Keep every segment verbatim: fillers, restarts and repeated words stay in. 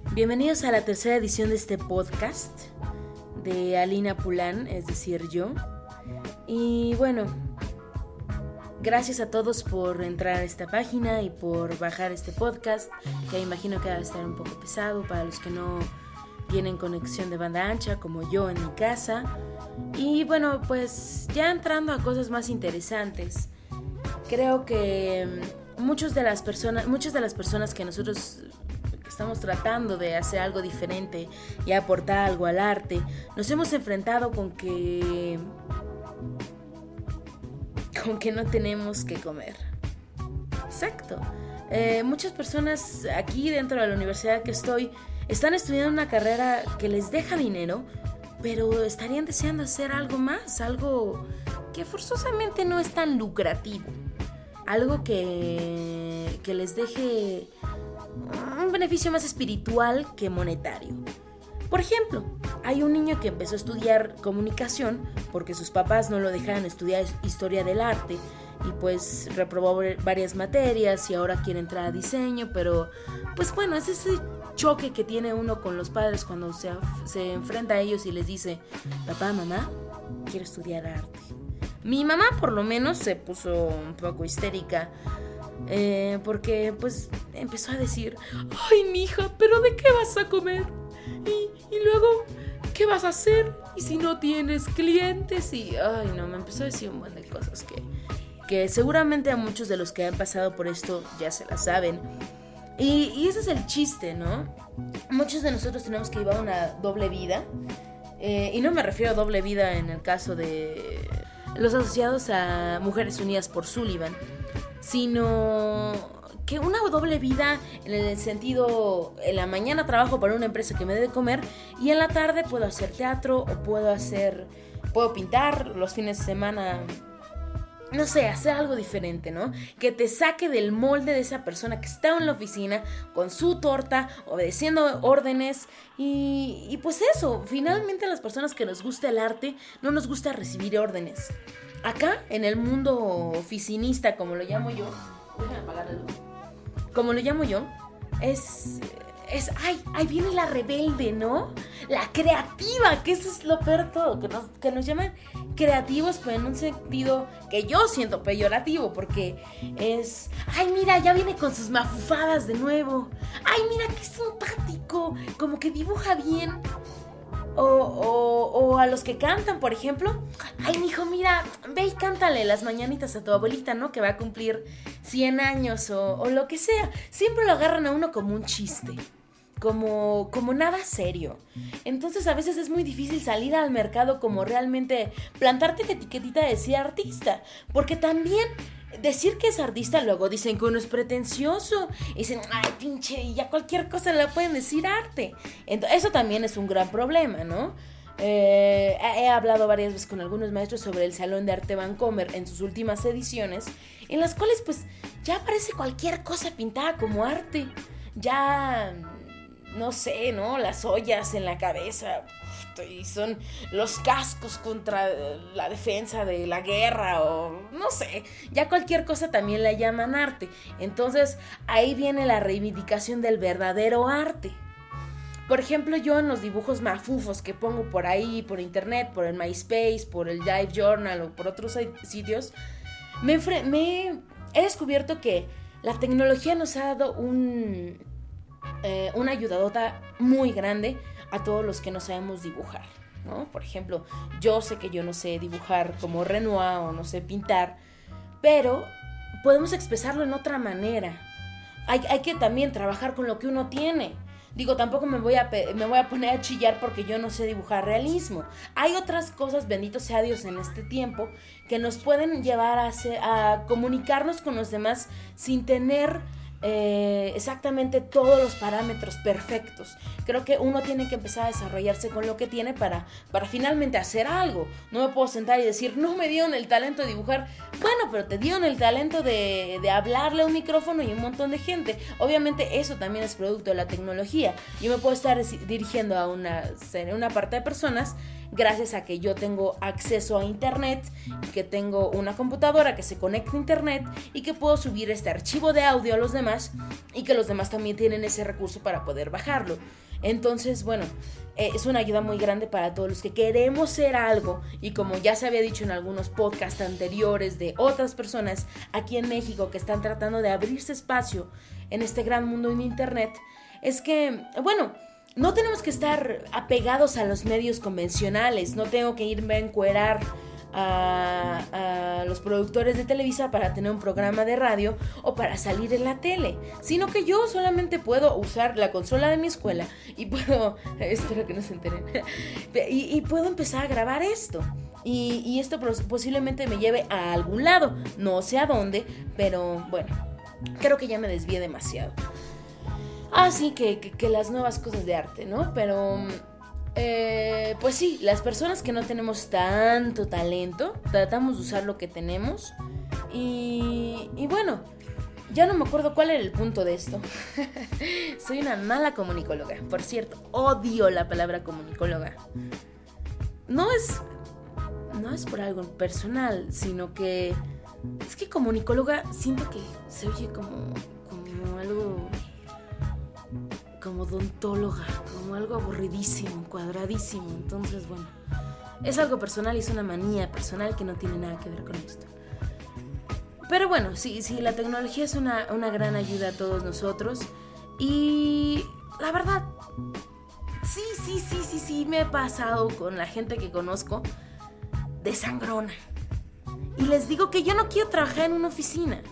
Bienvenidos a la tercera edición de este podcast de Alina Pulán, es decir, yo. Y bueno, gracias a todos por entrar a esta página y por bajar este podcast, que imagino que va a estar un poco pesado para los que no tienen conexión de banda ancha, como yo en mi casa. Y bueno, pues ya entrando a cosas más interesantes, creo que muchos de las personas, muchas de las personas que nosotros estamos tratando de hacer algo diferente y aportar algo al arte, nos hemos enfrentado con que con que no tenemos que comer. Exacto. Eh, muchas personas aquí dentro de la universidad que estoy están estudiando una carrera que les deja dinero, pero estarían deseando hacer algo más, algo que forzosamente no es tan lucrativo, algo que, que les deje un beneficio más espiritual que monetario. Por ejemplo, hay un niño que empezó a estudiar comunicación porque sus papás no lo dejaron estudiar historia del arte y pues reprobó varias materias y ahora quiere entrar a diseño, pero pues bueno, es ese choque que tiene uno con los padres cuando se, se enfrenta a ellos y les dice: papá, mamá, quiero estudiar arte. Mi mamá por lo menos se puso un poco histérica, Eh, porque pues empezó a decir: ay, mija, ¿pero de qué vas a comer? Y, y luego, ¿qué vas a hacer? ¿Y si no tienes clientes? Y ay, no, me empezó a decir un montón de cosas que, que seguramente a muchos de los que han pasado por esto ya se las saben. Y, y ese es el chiste, ¿no? Muchos de nosotros tenemos que llevar una doble vida, eh, y no me refiero a doble vida en el caso de los asociados a Mujeres Unidas por Sullivan, sino que una doble vida en el sentido: en la mañana trabajo para una empresa que me dé de comer y en la tarde puedo hacer teatro o puedo hacer, puedo pintar los fines de semana, no sé, hacer algo diferente, ¿no? Que te saque del molde de esa persona que está en la oficina con su torta, obedeciendo órdenes y, y pues eso, finalmente a las personas que nos gusta el arte no nos gusta recibir órdenes. Acá, en el mundo oficinista, como lo llamo yo, déjame apagar la luz, como lo llamo yo, es, es, ay, ahí viene la rebelde, ¿no? La creativa, que eso es lo peor de todo, que nos, que nos llaman creativos, pero en un sentido que yo siento peyorativo, porque es: ay, mira, ya viene con sus mafufadas de nuevo, ay, mira qué simpático, como que dibuja bien. O, o, o a los que cantan, por ejemplo: ay, mijo, mira, ve y cántale las mañanitas a tu abuelita, ¿no? Que va a cumplir cien años o, o lo que sea. Siempre lo agarran a uno como un chiste, como, como nada serio. Entonces a veces es muy difícil salir al mercado como realmente plantarte la etiquetita de ser artista, porque también decir que es artista, luego dicen que uno es pretencioso. Y dicen: ay, pinche, y ya cualquier cosa le pueden decir arte. Entonces, eso también es un gran problema, ¿no? Eh, he hablado varias veces con algunos maestros sobre el Salón de Arte Vancomer en sus últimas ediciones, en las cuales pues ya parece cualquier cosa pintada como arte. Ya, no sé, ¿no? Las ollas en la cabeza y son los cascos contra la defensa de la guerra, o no sé, ya cualquier cosa también la llaman arte. Entonces ahí viene la reivindicación del verdadero arte. Por ejemplo, yo en los dibujos mafufos que pongo por ahí, por internet, por el MySpace, por el Live Journal o por otros sitios, me, enfre- me he descubierto que la tecnología nos ha dado un, eh, una ayudadota muy grande a todos los que no sabemos dibujar, ¿no? Por ejemplo, yo sé que yo no sé dibujar como Renoir o no sé pintar, pero podemos expresarlo en otra manera. Hay, hay que también trabajar con lo que uno tiene. Digo, tampoco me voy, a, me voy a poner a chillar porque yo no sé dibujar realismo. Hay otras cosas, bendito sea Dios, en este tiempo que nos pueden llevar a, hacer, a comunicarnos con los demás sin tener Eh, exactamente todos los parámetros perfectos. Creo que uno tiene que empezar a desarrollarse con lo que tiene para, para finalmente hacer algo. No me puedo sentar y decir: no me dieron el talento de dibujar. Bueno, pero te dieron el talento de, de hablarle a un micrófono y un montón de gente. Obviamente eso también es producto de la tecnología. Yo me puedo estar dirigiendo a una, una parte de personas gracias a que yo tengo acceso a internet y que tengo una computadora que se conecta a internet y que puedo subir este archivo de audio a los demás y que los demás también tienen ese recurso para poder bajarlo. Entonces, bueno, eh, es una ayuda muy grande para todos los que queremos ser algo, y como ya se había dicho en algunos podcasts anteriores de otras personas aquí en México que están tratando de abrirse espacio en este gran mundo de internet, es que, bueno, no tenemos que estar apegados a los medios convencionales. No tengo que irme a encuerar a, a los productores de Televisa para tener un programa de radio o para salir en la tele, sino que yo solamente puedo usar la consola de mi escuela y puedo, espero que no se enteren, y, y puedo empezar a grabar esto. Y, y esto posiblemente me lleve a algún lado, no sé a dónde, pero bueno, creo que ya me desvié demasiado. Ah, sí, que, que, que las nuevas cosas de arte, ¿no? Pero, eh, pues sí, las personas que no tenemos tanto talento, tratamos de usar lo que tenemos. Y, y bueno, ya no me acuerdo cuál era el punto de esto. Soy una mala comunicóloga. Por cierto, odio la palabra comunicóloga. No es, no es por algo personal, sino que es que comunicóloga siento que se oye como, como algo... como odontóloga, como algo aburridísimo, cuadradísimo. Entonces, bueno, es algo personal y es una manía personal que no tiene nada que ver con esto. Pero bueno, sí, sí, la tecnología es una, una gran ayuda a todos nosotros. Y la verdad, sí, sí, sí, sí, sí, me he pasado con la gente que conozco de sangrona. Y les digo que yo no quiero trabajar en una oficina.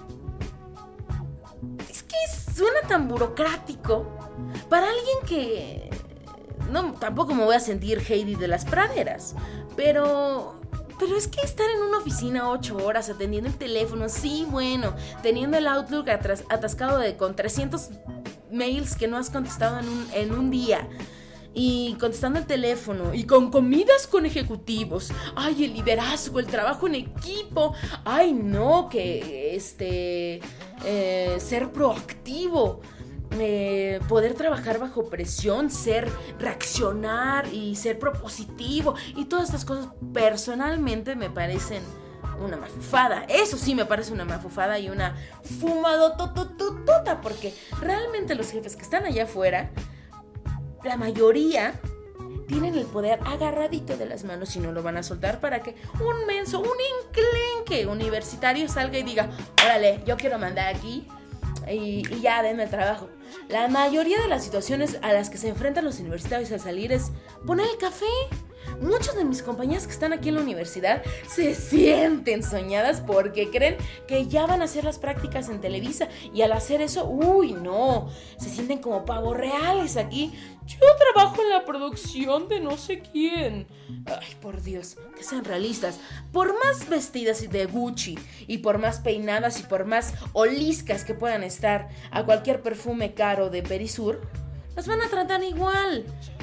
Es que suena tan burocrático. Para alguien que... No, tampoco me voy a sentir Heidi de las praderas, pero... Pero es que estar en una oficina ocho horas atendiendo el teléfono, sí, bueno, teniendo el Outlook atras, atascado de, con trescientos mails que no has contestado en un, en un día, y contestando el teléfono, y con comidas con ejecutivos, ay, el liderazgo, el trabajo en equipo, ay, no, que este... Eh, ser proactivo, Eh, poder trabajar bajo presión, ser, reaccionar y ser propositivo, y todas estas cosas personalmente me parecen una mafufada. Eso sí me parece una mafufada y una fumadotototota, porque realmente los jefes que están allá afuera, la mayoría tienen el poder agarradito de las manos y no lo van a soltar para que un menso, un enclenque universitario salga y diga, órale, yo quiero mandar aquí y, y ya denme el trabajo. La mayoría de las situaciones a las que se enfrentan los universitarios al salir es poner el café. Muchos de mis compañeras que están aquí en la universidad se sienten soñadas porque creen que ya van a hacer las prácticas en Televisa, y al hacer eso, uy, no, se sienten como pavos reales aquí. Yo trabajo en la producción de no sé quién. Ay, por Dios, que sean realistas. Por más vestidas de Gucci y por más peinadas y por más oliscas que puedan estar a cualquier perfume caro de Perisur, las van a tratar igual.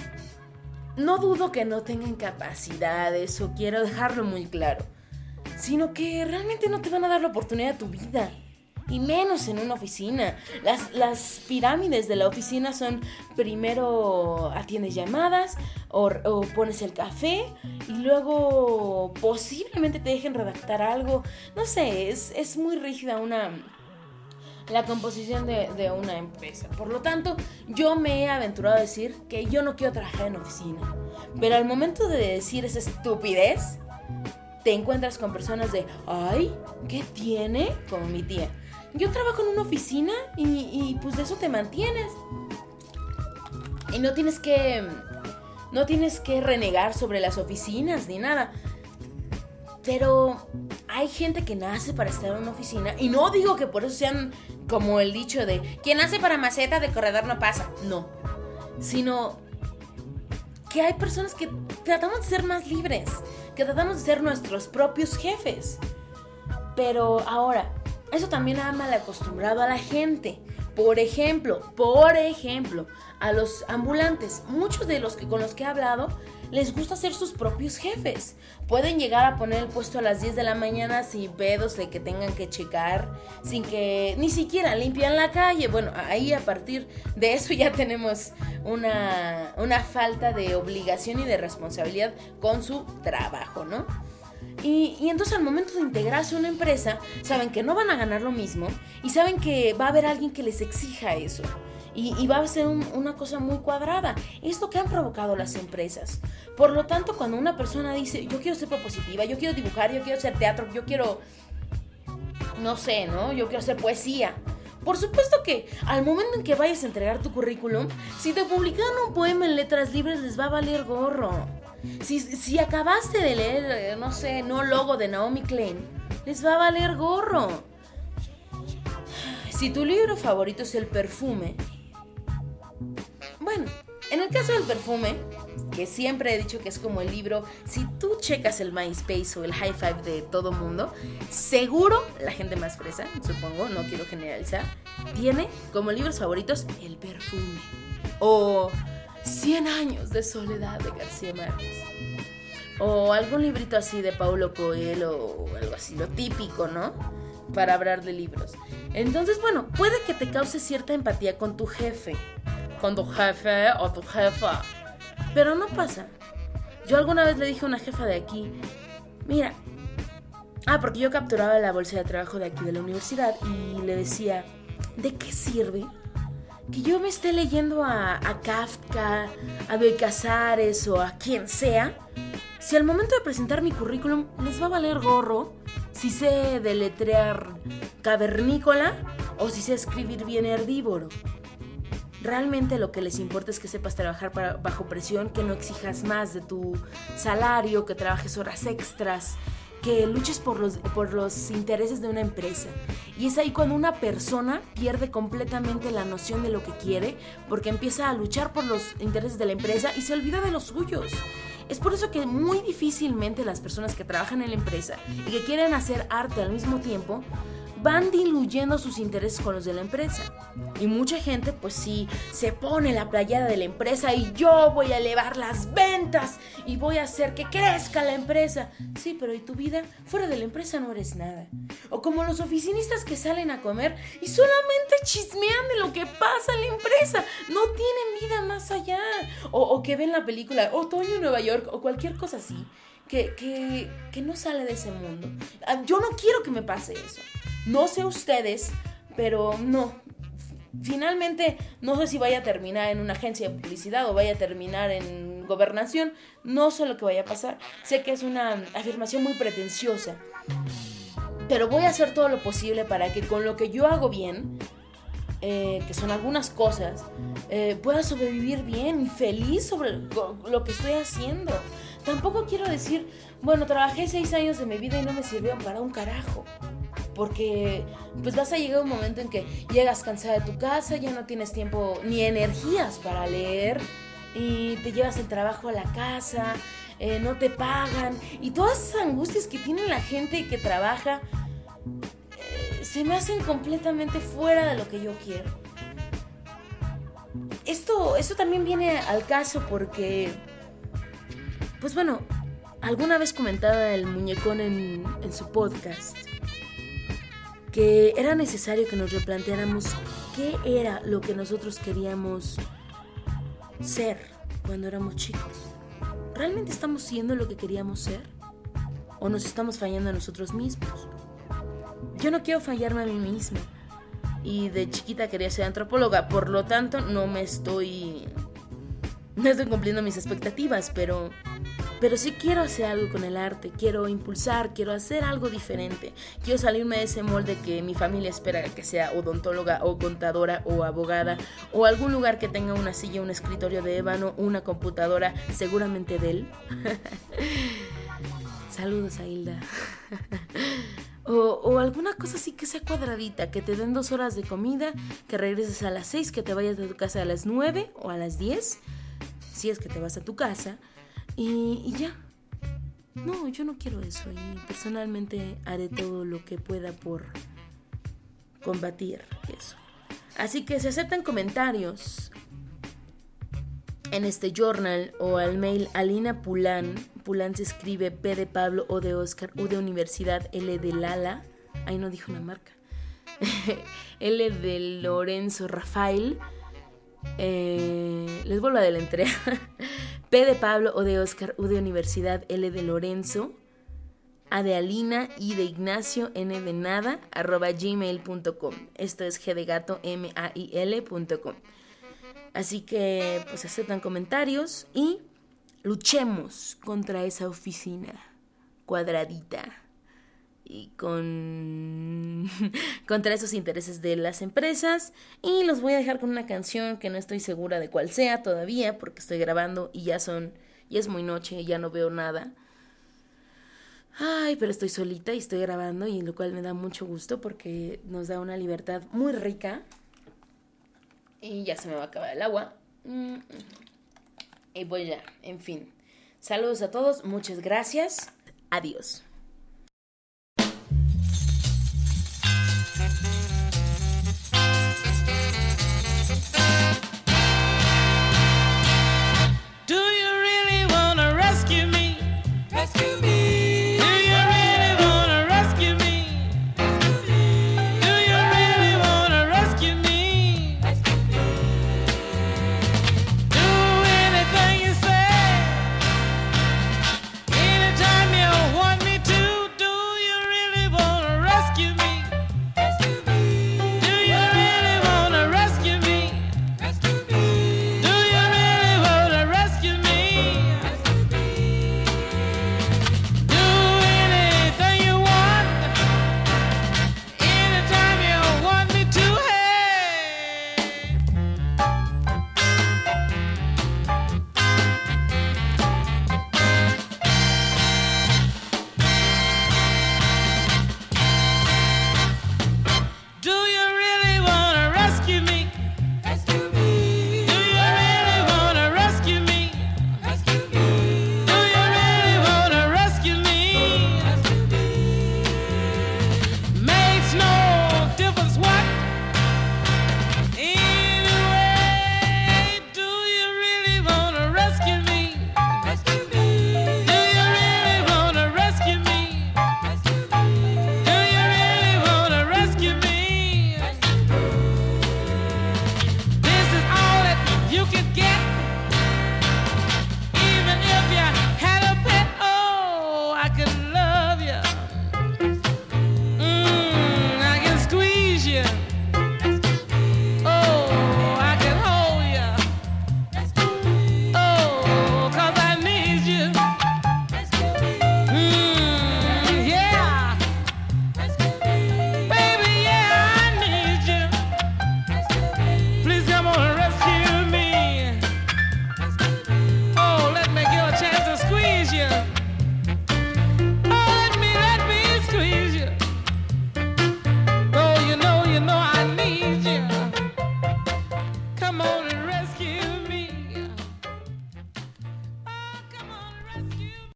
No dudo que no tengan capacidades, o quiero dejarlo muy claro, sino que realmente no te van a dar la oportunidad de tu vida, y menos en una oficina. Las, las pirámides de la oficina son: primero atiendes llamadas o, o pones el café, y luego posiblemente te dejen redactar algo. No sé, es, es muy rígida una... la composición de, de una empresa. Por lo tanto, yo me he aventurado a decir que yo no quiero trabajar en oficina. Pero al momento de decir esa estupidez, te encuentras con personas de, ay, ¿qué tiene? Como mi tía. Yo trabajo en una oficina y, y pues de eso te mantienes. Y no tienes que, no tienes que renegar sobre las oficinas ni nada. Pero hay gente que nace para estar en una oficina, y no digo que por eso sean como el dicho de quien nace para maceta de corredor no pasa. No, sino que hay personas que tratamos de ser más libres, que tratamos de ser nuestros propios jefes. Pero ahora, eso también ha mal acostumbrado a la gente. Por ejemplo, por ejemplo, a los ambulantes. Muchos de los que con los que he hablado les gusta ser sus propios jefes. Pueden llegar a poner el puesto a las diez de la mañana sin pedos de que tengan que checar, sin que ni siquiera limpian la calle. Bueno, ahí a partir de eso ya tenemos una, una falta de obligación y de responsabilidad con su trabajo, ¿no? Y, y entonces al momento de integrarse a una empresa, saben que no van a ganar lo mismo y saben que va a haber alguien que les exija eso. Y, y va a ser un, una cosa muy cuadrada. Es lo que han provocado las empresas. Por lo tanto, cuando una persona dice, yo quiero ser propositiva, yo quiero dibujar, yo quiero hacer teatro, yo quiero, no sé, ¿no? Yo quiero hacer poesía. Por supuesto que al momento en que vayas a entregar tu currículum, si te publican un poema en letras libres, les va a valer gorro. Si, si acabaste de leer, no sé, no logo de Naomi Klein, les va a valer gorro. Si tu libro favorito es El Perfume, bueno, en el caso del perfume, que siempre he dicho que es como el libro, si tú checas el MySpace o el High Five de todo mundo, seguro la gente más fresa, supongo, no quiero generalizar, tiene como libros favoritos El Perfume o Cien años de soledad de García Márquez o algún librito así de Paulo Coelho o algo así, lo típico, ¿no? Para hablar de libros. Entonces, bueno, puede que te cause cierta empatía con tu jefe, con tu jefe o tu jefa, pero no pasa. Yo alguna vez le dije a una jefa de aquí, mira, ah, porque yo capturaba la bolsa de trabajo de aquí de la universidad y le decía, ¿de qué sirve que yo me esté leyendo a, a Kafka, a Bioy Casares o a quien sea, si al momento de presentar mi currículum les va a valer gorro si sé deletrear cavernícola o si sé escribir bien herbívoro? Realmente lo que les importa es que sepas trabajar para, bajo presión, que no exijas más de tu salario, que trabajes horas extras, que luches por los, por los intereses de una empresa. Y es ahí cuando una persona pierde completamente la noción de lo que quiere, porque empieza a luchar por los intereses de la empresa y se olvida de los suyos. Es por eso que muy difícilmente las personas que trabajan en la empresa y que quieren hacer arte al mismo tiempo van diluyendo sus intereses con los de la empresa. Y mucha gente pues sí se pone la playera de la empresa y yo voy a elevar las ventas y voy a hacer que crezca la empresa. Sí, pero ¿y tu vida? Fuera de la empresa no eres nada. O como los oficinistas que salen a comer y solamente chismean de lo que pasa en la empresa. No tienen vida más allá. O, o que ven la película Otoño en Nueva York o cualquier cosa así. Que, que, que no sale de ese mundo. Yo no quiero que me pase eso. No sé ustedes, pero no. Finalmente, no sé si vaya a terminar en una agencia de publicidad o vaya a terminar en gobernación. No sé lo que vaya a pasar. Sé que es una afirmación muy pretenciosa. Pero voy a hacer todo lo posible para que con lo que yo hago bien, eh, que son algunas cosas, eh, pueda sobrevivir bien y feliz sobre lo que estoy haciendo. Tampoco quiero decir, bueno, trabajé seis años de mi vida y no me sirvieron para un carajo. Porque pues vas a llegar a un momento en que llegas cansada de tu casa, ya no tienes tiempo ni energías para leer y te llevas el trabajo a la casa, eh, no te pagan y todas esas angustias que tiene la gente que trabaja eh, se me hacen completamente fuera de lo que yo quiero. Esto, esto también viene al caso porque, pues bueno, alguna vez comentaba el muñecón en, en su podcast que era necesario que nos replanteáramos qué era lo que nosotros queríamos ser cuando éramos chicos. ¿Realmente estamos siendo lo que queríamos ser? ¿O nos estamos fallando a nosotros mismos? Yo no quiero fallarme a mí misma. Y de chiquita quería ser antropóloga, por lo tanto no me estoy... No estoy cumpliendo mis expectativas, pero... Pero sí quiero hacer algo con el arte, quiero impulsar, quiero hacer algo diferente. Quiero salirme de ese molde que mi familia espera que sea odontóloga o contadora o abogada o algún lugar que tenga una silla, un escritorio de ébano, una computadora, seguramente Dell. Saludos a Hilda. o, o alguna cosa así que sea cuadradita, que te den dos horas de comida, que regreses a las seis, que te vayas de tu casa a las nueve o a las diez, si es que te vas a tu casa. Y, y ya. No, yo no quiero eso. Y personalmente haré todo lo que pueda por combatir eso. Así que se aceptan comentarios en este journal o al mail Alina Pulán. Pulán se escribe P de Pablo, O de Oscar, U de Universidad, L de Lala. Ahí no dijo una marca. L de Lorenzo Rafael. Eh, les vuelvo a deletrear. P de Pablo, O de Oscar, U de Universidad, L de Lorenzo, A de Alina, I de Ignacio, N de nada, arroba gmail punto com. Esto es G de gato, M A I L punto com. Así que pues aceptan comentarios y luchemos contra esa oficina cuadradita y con contra esos intereses de las empresas. Y los voy a dejar con una canción que no estoy segura de cuál sea todavía, porque estoy grabando y ya son ya es muy noche y ya no veo nada. Ay, pero estoy solita y estoy grabando, y lo cual me da mucho gusto porque nos da una libertad muy rica. Y ya se me va a acabar el agua. Y voy ya, en fin. Saludos a todos, muchas gracias. Adiós. I could love